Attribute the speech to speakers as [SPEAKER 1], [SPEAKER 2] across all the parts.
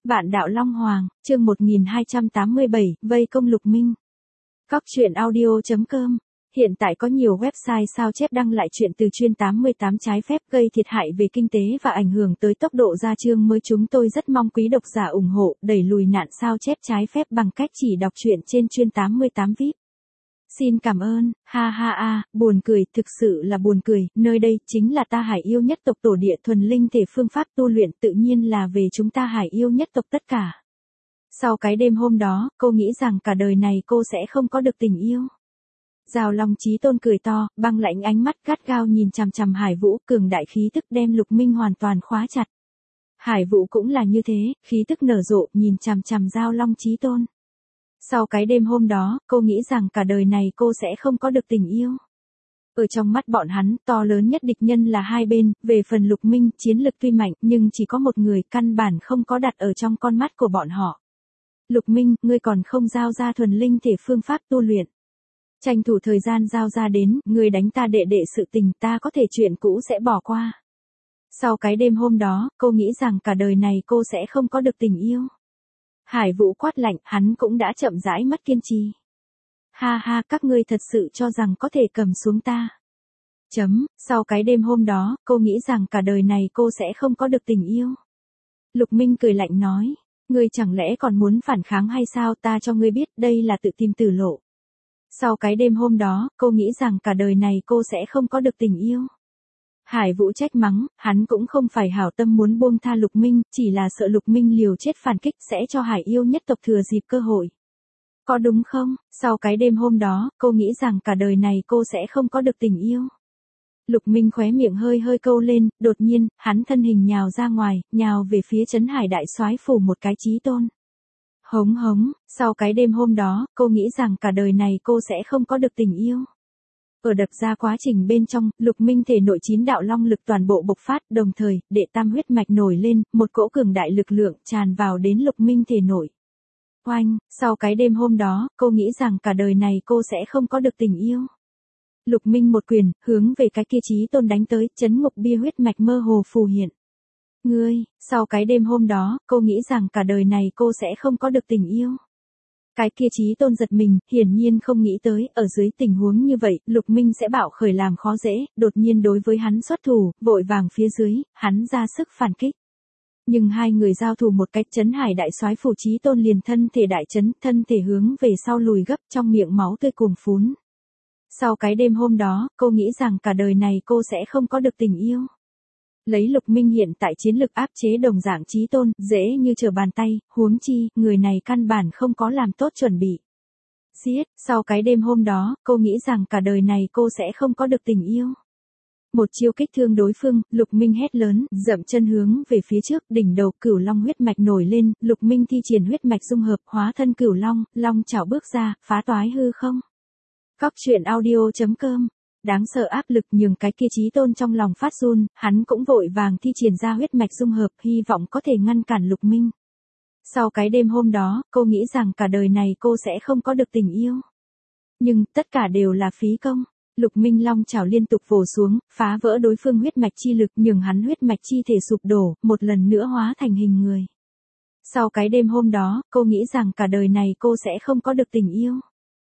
[SPEAKER 1] Vạn đạo Long Hoàng, chương 1287, vây công Lục Minh. Các truyện audio.com. Hiện tại có nhiều website sao chép đăng lại chuyện từ chuyên 88 trái phép gây thiệt hại về kinh tế và ảnh hưởng tới tốc độ ra chương mới. Chúng tôi rất mong quý độc giả ủng hộ, đẩy lùi nạn sao chép trái phép bằng cách chỉ đọc truyện trên chuyên 88 VIP. Xin cảm ơn, ha ha ha, buồn cười, thực sự là buồn cười, nơi đây chính là ta Hải yêu nhất tộc tổ địa thuần linh thể phương pháp tu luyện tự nhiên là về chúng ta Hải yêu nhất tộc tất cả. Sau cái đêm hôm đó, cô nghĩ rằng cả đời này cô sẽ không có được tình yêu. Giao Long Chí Tôn cười to, băng lãnh ánh mắt gắt gao nhìn chằm chằm Hải Vũ, cường đại khí tức đem Lục Minh hoàn toàn khóa chặt. Hải Vũ cũng là như thế, khí tức nở rộ, nhìn chằm chằm Giao Long Chí Tôn. Sau cái đêm hôm đó, cô nghĩ rằng cả đời này cô sẽ không có được tình yêu. Ở trong mắt bọn hắn, to lớn nhất địch nhân là hai bên, về phần Lục Minh, chiến lực tuy mạnh, nhưng chỉ có một người, căn bản không có đặt ở trong con mắt của bọn họ. Lục Minh, ngươi còn không giao ra thuần linh thể phương pháp tu luyện. Tranh thủ thời gian giao ra đến, ngươi đánh ta đệ đệ sự tình, ta có thể chuyện cũ sẽ bỏ qua. Sau cái đêm hôm đó, cô nghĩ rằng cả đời này cô sẽ không có được tình yêu. Hải Vũ quát lạnh, hắn cũng đã chậm rãi mất kiên trì. Ha ha, các ngươi thật sự cho rằng có thể cầm xuống ta. Sau cái đêm hôm đó, cô nghĩ rằng cả đời này cô sẽ không có được tình yêu. Lục Minh cười lạnh nói, ngươi chẳng lẽ còn muốn phản kháng hay sao, ta cho ngươi biết đây là tự tìm tử lộ. Sau cái đêm hôm đó, cô nghĩ rằng cả đời này cô sẽ không có được tình yêu. Hải Vũ trách mắng, hắn cũng không phải hảo tâm muốn buông tha Lục Minh, chỉ là sợ Lục Minh liều chết phản kích sẽ cho Hải yêu nhất tộc thừa dịp cơ hội. Có đúng không? Sau cái đêm hôm đó, cô nghĩ rằng cả đời này cô sẽ không có được tình yêu. Lục Minh khóe miệng hơi hơi câu lên, đột nhiên, hắn thân hình nhào ra ngoài, nhào về phía Trấn Hải đại soái phủ một cái Chí Tôn. Hống hống, sau cái đêm hôm đó, cô nghĩ rằng cả đời này cô sẽ không có được tình yêu. Ở đập ra quá trình bên trong, Lục Minh thể nội 9 đạo long lực toàn bộ bộc phát, đồng thời, đệ tam huyết mạch nổi lên, một cỗ cường đại lực lượng tràn vào đến Lục Minh thể nội. Oanh, sau cái đêm hôm đó, cô nghĩ rằng cả đời này cô sẽ không có được tình yêu. Lục Minh một quyền, hướng về cái kia Chí Tôn đánh tới, chấn ngục bia huyết mạch mơ hồ phù hiện. Ngươi, sau cái đêm hôm đó, cô nghĩ rằng cả đời này cô sẽ không có được tình yêu. Cái kia Chí Tôn giật mình, hiển nhiên không nghĩ tới, ở dưới tình huống như vậy, Lục Minh sẽ bạo khởi làm khó dễ, đột nhiên đối với hắn xuất thủ, vội vàng phía dưới, hắn ra sức phản kích. Nhưng hai người giao thủ một cách, Trấn Hải đại soái phủ Chí Tôn liền thân thể đại chấn, thân thể hướng về sau lùi gấp, trong miệng máu tươi cuồn phún. Sau cái đêm hôm đó, cô nghĩ rằng cả đời này cô sẽ không có được tình yêu. Lấy Lục Minh hiện tại chiến lực áp chế đồng dạng Chí Tôn, dễ như trở bàn tay, huống chi, người này căn bản không có làm tốt chuẩn bị. Giết, sau cái đêm hôm đó, cô nghĩ rằng cả đời này cô sẽ không có được tình yêu. Một chiêu kích thương đối phương, Lục Minh hét lớn, dậm chân hướng về phía trước, đỉnh đầu Cửu Long huyết mạch nổi lên, Lục Minh thi triển huyết mạch dung hợp, hóa thân Cửu Long, long chảo bước ra, phá toái hư không. Các truyện audio.com. Đáng sợ áp lực nhường cái kia Chí Tôn trong lòng phát run, hắn cũng vội vàng thi triển ra huyết mạch dung hợp, hy vọng có thể ngăn cản Lục Minh. Sau cái đêm hôm đó, cô nghĩ rằng cả đời này cô sẽ không có được tình yêu. Nhưng, tất cả đều là phí công. Lục Minh long chảo liên tục vồ xuống, phá vỡ đối phương huyết mạch chi lực, nhường hắn huyết mạch chi thể sụp đổ, một lần nữa hóa thành hình người. Sau cái đêm hôm đó, cô nghĩ rằng cả đời này cô sẽ không có được tình yêu.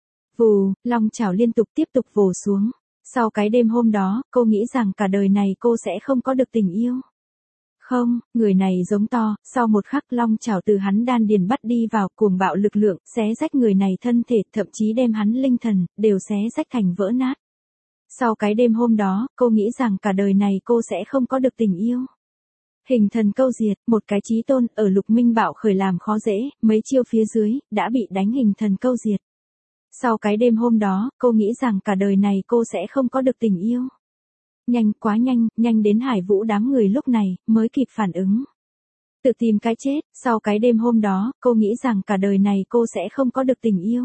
[SPEAKER 1] Vù, long chảo liên tục tiếp tục vồ xuống. Sau cái đêm hôm đó, cô nghĩ rằng cả đời này cô sẽ không có được tình yêu. Không, người này giống to, sau một khắc long chảo từ hắn đan điền bắt đi vào, cuồng bạo lực lượng, xé rách người này thân thể, thậm chí đem hắn linh thần, đều xé rách thành vỡ nát. Sau cái đêm hôm đó, cô nghĩ rằng cả đời này cô sẽ không có được tình yêu. Hình thần câu diệt, một cái Chí Tôn, ở Lục Minh bạo khởi làm khó dễ, mấy chiêu phía dưới, đã bị đánh hình thần câu diệt. Sau cái đêm hôm đó, cô nghĩ rằng cả đời này cô sẽ không có được tình yêu. Nhanh, quá nhanh, nhanh đến Hải Vũ đám người lúc này, mới kịp phản ứng. Tự tìm cái chết, sau cái đêm hôm đó, cô nghĩ rằng cả đời này cô sẽ không có được tình yêu.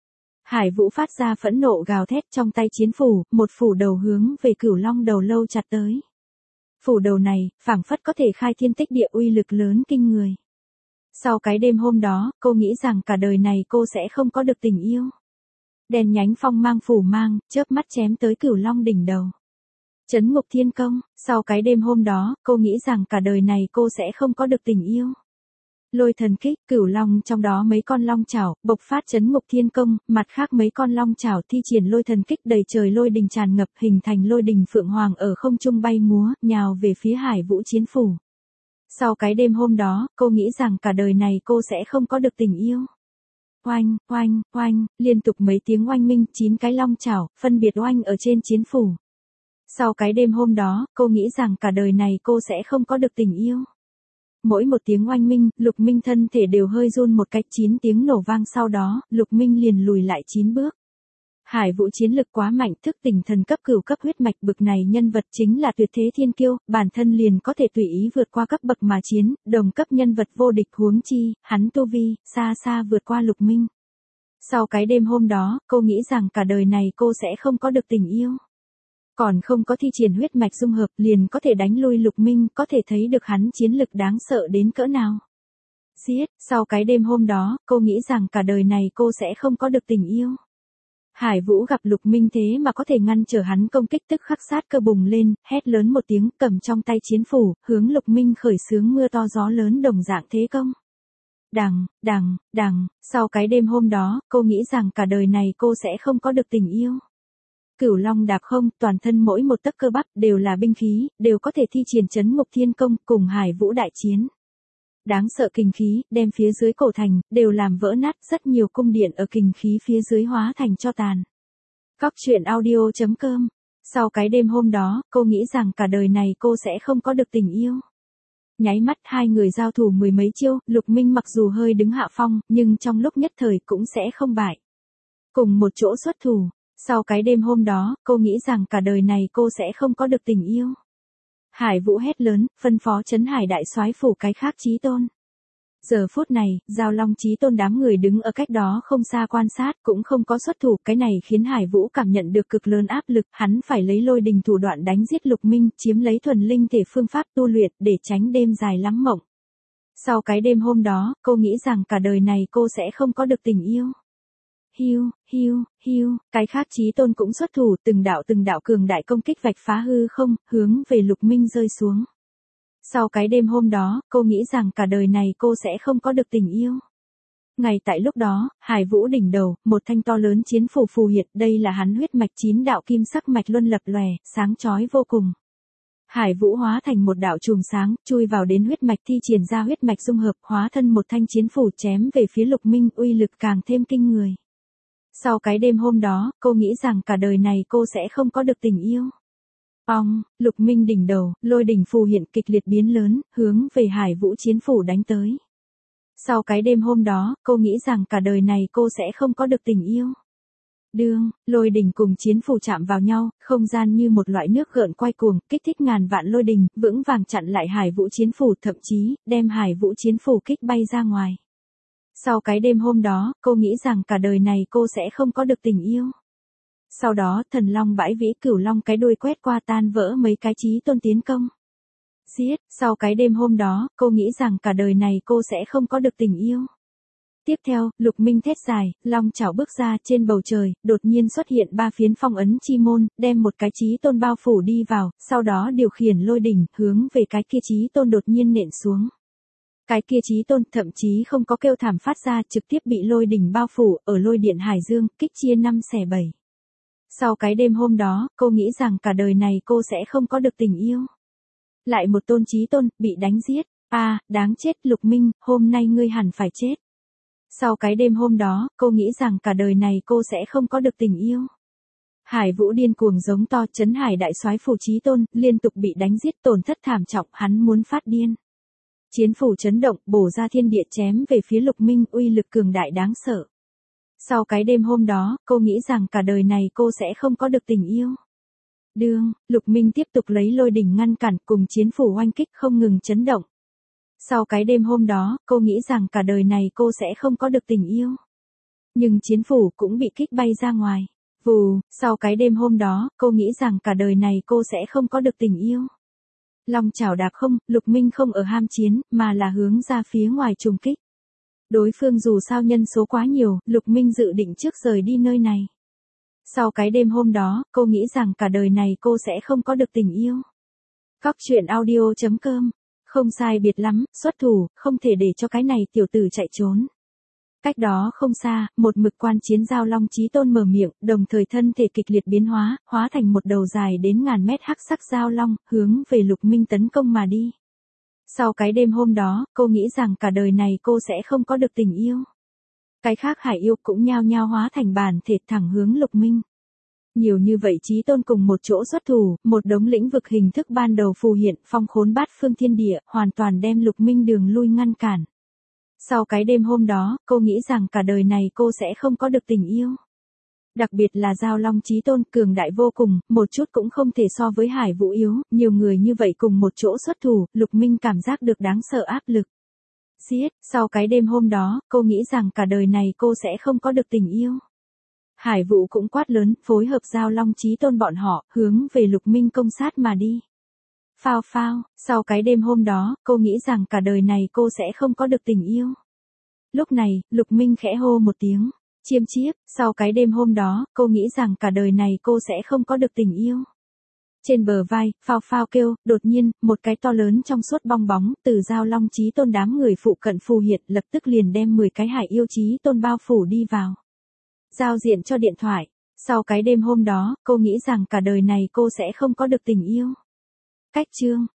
[SPEAKER 1] Hải Vũ phát ra phẫn nộ gào thét trong tay chiến phủ, một phủ đầu hướng về Cửu Long đầu lâu chặt tới. Phủ đầu này, phảng phất có thể khai thiên tích địa uy lực lớn kinh người. Sau cái đêm hôm đó, cô nghĩ rằng cả đời này cô sẽ không có được tình yêu. Đèn nhánh phong mang phủ mang, chớp mắt chém tới Cửu Long đỉnh đầu. Chấn ngục thiên công, sau cái đêm hôm đó, cô nghĩ rằng cả đời này cô sẽ không có được tình yêu. Lôi thần kích, Cửu Long trong đó mấy con long chảo, bộc phát chấn ngục thiên công, mặt khác mấy con long chảo thi triển lôi thần kích đầy trời lôi đình tràn ngập hình thành lôi đình phượng hoàng ở không trung bay múa, nhào về phía Hải Vũ chiến phủ. Sau cái đêm hôm đó, cô nghĩ rằng cả đời này cô sẽ không có được tình yêu. Oanh, oanh, oanh, liên tục mấy tiếng oanh minh, 9 cái long chảo, phân biệt oanh ở trên chiến phủ. Sau cái đêm hôm đó, cô nghĩ rằng cả đời này cô sẽ không có được tình yêu. Mỗi một tiếng oanh minh, Lục Minh thân thể đều hơi run một cách, 9 tiếng nổ vang sau đó, Lục Minh liền lùi lại 9 bước. Hải Vũ chiến lực quá mạnh, thức tỉnh thần cấp cửu cấp huyết mạch, bực này nhân vật chính là tuyệt thế thiên kiêu, bản thân liền có thể tùy ý vượt qua cấp bậc mà chiến, đồng cấp nhân vật vô địch, huống chi, hắn tu vi, xa xa vượt qua Lục Minh. Sau cái đêm hôm đó, cô nghĩ rằng cả đời này cô sẽ không có được tình yêu. Còn không có thi triển huyết mạch dung hợp liền có thể đánh lui Lục Minh, có thể thấy được hắn chiến lực đáng sợ đến cỡ nào. Giết, sau cái đêm hôm đó, cô nghĩ rằng cả đời này cô sẽ không có được tình yêu. Hải Vũ gặp Lục Minh thế mà có thể ngăn trở hắn công kích, tức khắc sát cơ bùng lên, hét lớn một tiếng, cầm trong tay chiến phủ, hướng Lục Minh khởi xướng mưa to gió lớn đồng dạng thế công. Đằng, đằng, đằng, sau cái đêm hôm đó, cô nghĩ rằng cả đời này cô sẽ không có được tình yêu. Cửu Long đạp không, toàn thân mỗi một tấc cơ bắp đều là binh khí, đều có thể thi triển chấn ngục thiên công, cùng Hải Vũ đại chiến. Đáng sợ kình khí, đem phía dưới cổ thành, đều làm vỡ nát, rất nhiều cung điện ở kình khí phía dưới hóa thành tro tàn. Cóc truyện audio.com. Sau cái đêm hôm đó, cô nghĩ rằng cả đời này cô sẽ không có được tình yêu. Nháy mắt hai người giao thủ mười mấy chiêu, Lục Minh mặc dù hơi đứng hạ phong, nhưng trong lúc nhất thời cũng sẽ không bại. Cùng một chỗ xuất thủ. Sau cái đêm hôm đó, cô nghĩ rằng cả đời này cô sẽ không có được tình yêu. Hải Vũ hét lớn, phân phó Trấn Hải đại soái phủ cái khác Chí Tôn. Giờ phút này, Giao Long Chí Tôn đám người đứng ở cách đó không xa quan sát, cũng không có xuất thủ, cái này khiến Hải Vũ cảm nhận được cực lớn áp lực, hắn phải lấy lôi đình thủ đoạn đánh giết Lục Minh, chiếm lấy thuần linh thể phương pháp tu luyện để tránh đêm dài lắm mộng. Sau cái đêm hôm đó, cô nghĩ rằng cả đời này cô sẽ không có được tình yêu. Hiu, hiu, hiu, cái khác Chí Tôn cũng xuất thủ, từng đạo cường đại công kích vạch phá hư không, hướng về Lục Minh rơi xuống. Sau cái đêm hôm đó, cô nghĩ rằng cả đời này cô sẽ không có được tình yêu. Ngay tại lúc đó, Hải Vũ đỉnh đầu, một thanh to lớn chiến phủ phù hiện, đây là hắn huyết mạch 9 đạo kim sắc mạch luân lập lòe, sáng chói vô cùng. Hải Vũ hóa thành một đạo chùm sáng, chui vào đến huyết mạch thi triển ra huyết mạch dung hợp, hóa thân một thanh chiến phủ chém về phía Lục Minh, uy lực càng thêm kinh người. Sau cái đêm hôm đó, cô nghĩ rằng cả đời này cô sẽ không có được tình yêu. Ong, Lục Minh đỉnh đầu, lôi đỉnh phù hiện kịch liệt biến lớn, hướng về Hải Vũ chiến phủ đánh tới. Sau cái đêm hôm đó, cô nghĩ rằng cả đời này cô sẽ không có được tình yêu. Đương, lôi đỉnh cùng chiến phủ chạm vào nhau, không gian như một loại nước gợn quay cuồng, kích thích ngàn vạn lôi đỉnh, vững vàng chặn lại Hải Vũ chiến phủ, thậm chí, đem Hải Vũ chiến phủ kích bay ra ngoài. Sau cái đêm hôm đó, cô nghĩ rằng cả đời này cô sẽ không có được tình yêu. Sau đó, thần long bãi vĩ, Cửu Long cái đuôi quét qua tan vỡ mấy cái Chí Tôn tiến công. Giết, sau cái đêm hôm đó, cô nghĩ rằng cả đời này cô sẽ không có được tình yêu. Tiếp theo, Lục Minh thét dài, long chảo bước ra, trên bầu trời, đột nhiên xuất hiện 3 phiến phong ấn chi môn, đem một cái Chí Tôn bao phủ đi vào, sau đó điều khiển lôi đỉnh, hướng về cái kia Chí Tôn đột nhiên nện xuống. Cái kia Chí Tôn thậm chí không có kêu thảm phát ra, trực tiếp bị lôi đỉnh bao phủ, ở lôi điện Hải Dương, kích chia 5 xẻ 7. Sau cái đêm hôm đó, cô nghĩ rằng cả đời này cô sẽ không có được tình yêu. Lại một tôn Chí Tôn, bị đánh giết. Đáng chết Lục Minh, hôm nay ngươi hẳn phải chết. Sau cái đêm hôm đó, cô nghĩ rằng cả đời này cô sẽ không có được tình yêu. Hải Vũ điên cuồng giống to, Trấn Hải đại soái phủ Chí Tôn, liên tục bị đánh giết tổn thất thảm trọng, hắn muốn phát điên. Chiến phủ chấn động, bổ ra thiên địa chém về phía Lục Minh, uy lực cường đại đáng sợ. Sau cái đêm hôm đó, cô nghĩ rằng cả đời này cô sẽ không có được tình yêu. Đương, Lục Minh tiếp tục lấy lôi đỉnh ngăn cản, cùng chiến phủ oanh kích không ngừng chấn động. Sau cái đêm hôm đó, cô nghĩ rằng cả đời này cô sẽ không có được tình yêu. Nhưng chiến phủ cũng bị kích bay ra ngoài. Vù, sau cái đêm hôm đó, cô nghĩ rằng cả đời này cô sẽ không có được tình yêu. Long chảo đạp không, Lục Minh không ở ham chiến, mà là hướng ra phía ngoài trùng kích. Đối phương dù sao nhân số quá nhiều, Lục Minh dự định trước rời đi nơi này. Sau cái đêm hôm đó, cô nghĩ rằng cả đời này cô sẽ không có được tình yêu. Cóc truyện audio.com Không sai biệt lắm, xuất thủ, không thể để cho cái này tiểu tử chạy trốn. Cách đó không xa, một mực quan chiến Giao Long Chí Tôn mở miệng, đồng thời thân thể kịch liệt biến hóa, hóa thành một đầu dài đến ngàn mét hắc sắc Giao Long, hướng về Lục Minh tấn công mà đi. Sau cái đêm hôm đó, cô nghĩ rằng cả đời này cô sẽ không có được tình yêu. Cái khác hải yêu cũng nhao nhao hóa thành bản thể thẳng hướng Lục Minh. Nhiều như vậy Chí Tôn cùng một chỗ xuất thủ, một đống lĩnh vực hình thức ban đầu phù hiện, phong khốn bát phương thiên địa, hoàn toàn đem Lục Minh đường lui ngăn cản. Sau cái đêm hôm đó, cô nghĩ rằng cả đời này cô sẽ không có được tình yêu. Đặc biệt là Giao Long Chí Tôn cường đại vô cùng, một chút cũng không thể so với Hải Vũ yếu, nhiều người như vậy cùng một chỗ xuất thủ, Lục Minh cảm giác được đáng sợ áp lực. Giết, sau cái đêm hôm đó, cô nghĩ rằng cả đời này cô sẽ không có được tình yêu. Hải Vũ cũng quát lớn, phối hợp Giao Long Chí Tôn bọn họ, hướng về Lục Minh công sát mà đi. Phao phao, sau cái đêm hôm đó, cô nghĩ rằng cả đời này cô sẽ không có được tình yêu. Lúc này, Lục Minh khẽ hô một tiếng, chiêm chiếp, sau cái đêm hôm đó, cô nghĩ rằng cả đời này cô sẽ không có được tình yêu. Trên bờ vai, phao phao kêu, đột nhiên, một cái to lớn trong suốt bong bóng, từ Giao Long Chí Tôn đám người phụ cận phù hiện, lập tức liền đem 10 cái hải yêu Chí Tôn bao phủ đi vào. Giao diện cho điện thoại, sau cái đêm hôm đó, cô nghĩ rằng cả đời này cô sẽ không có được tình yêu. Cách chương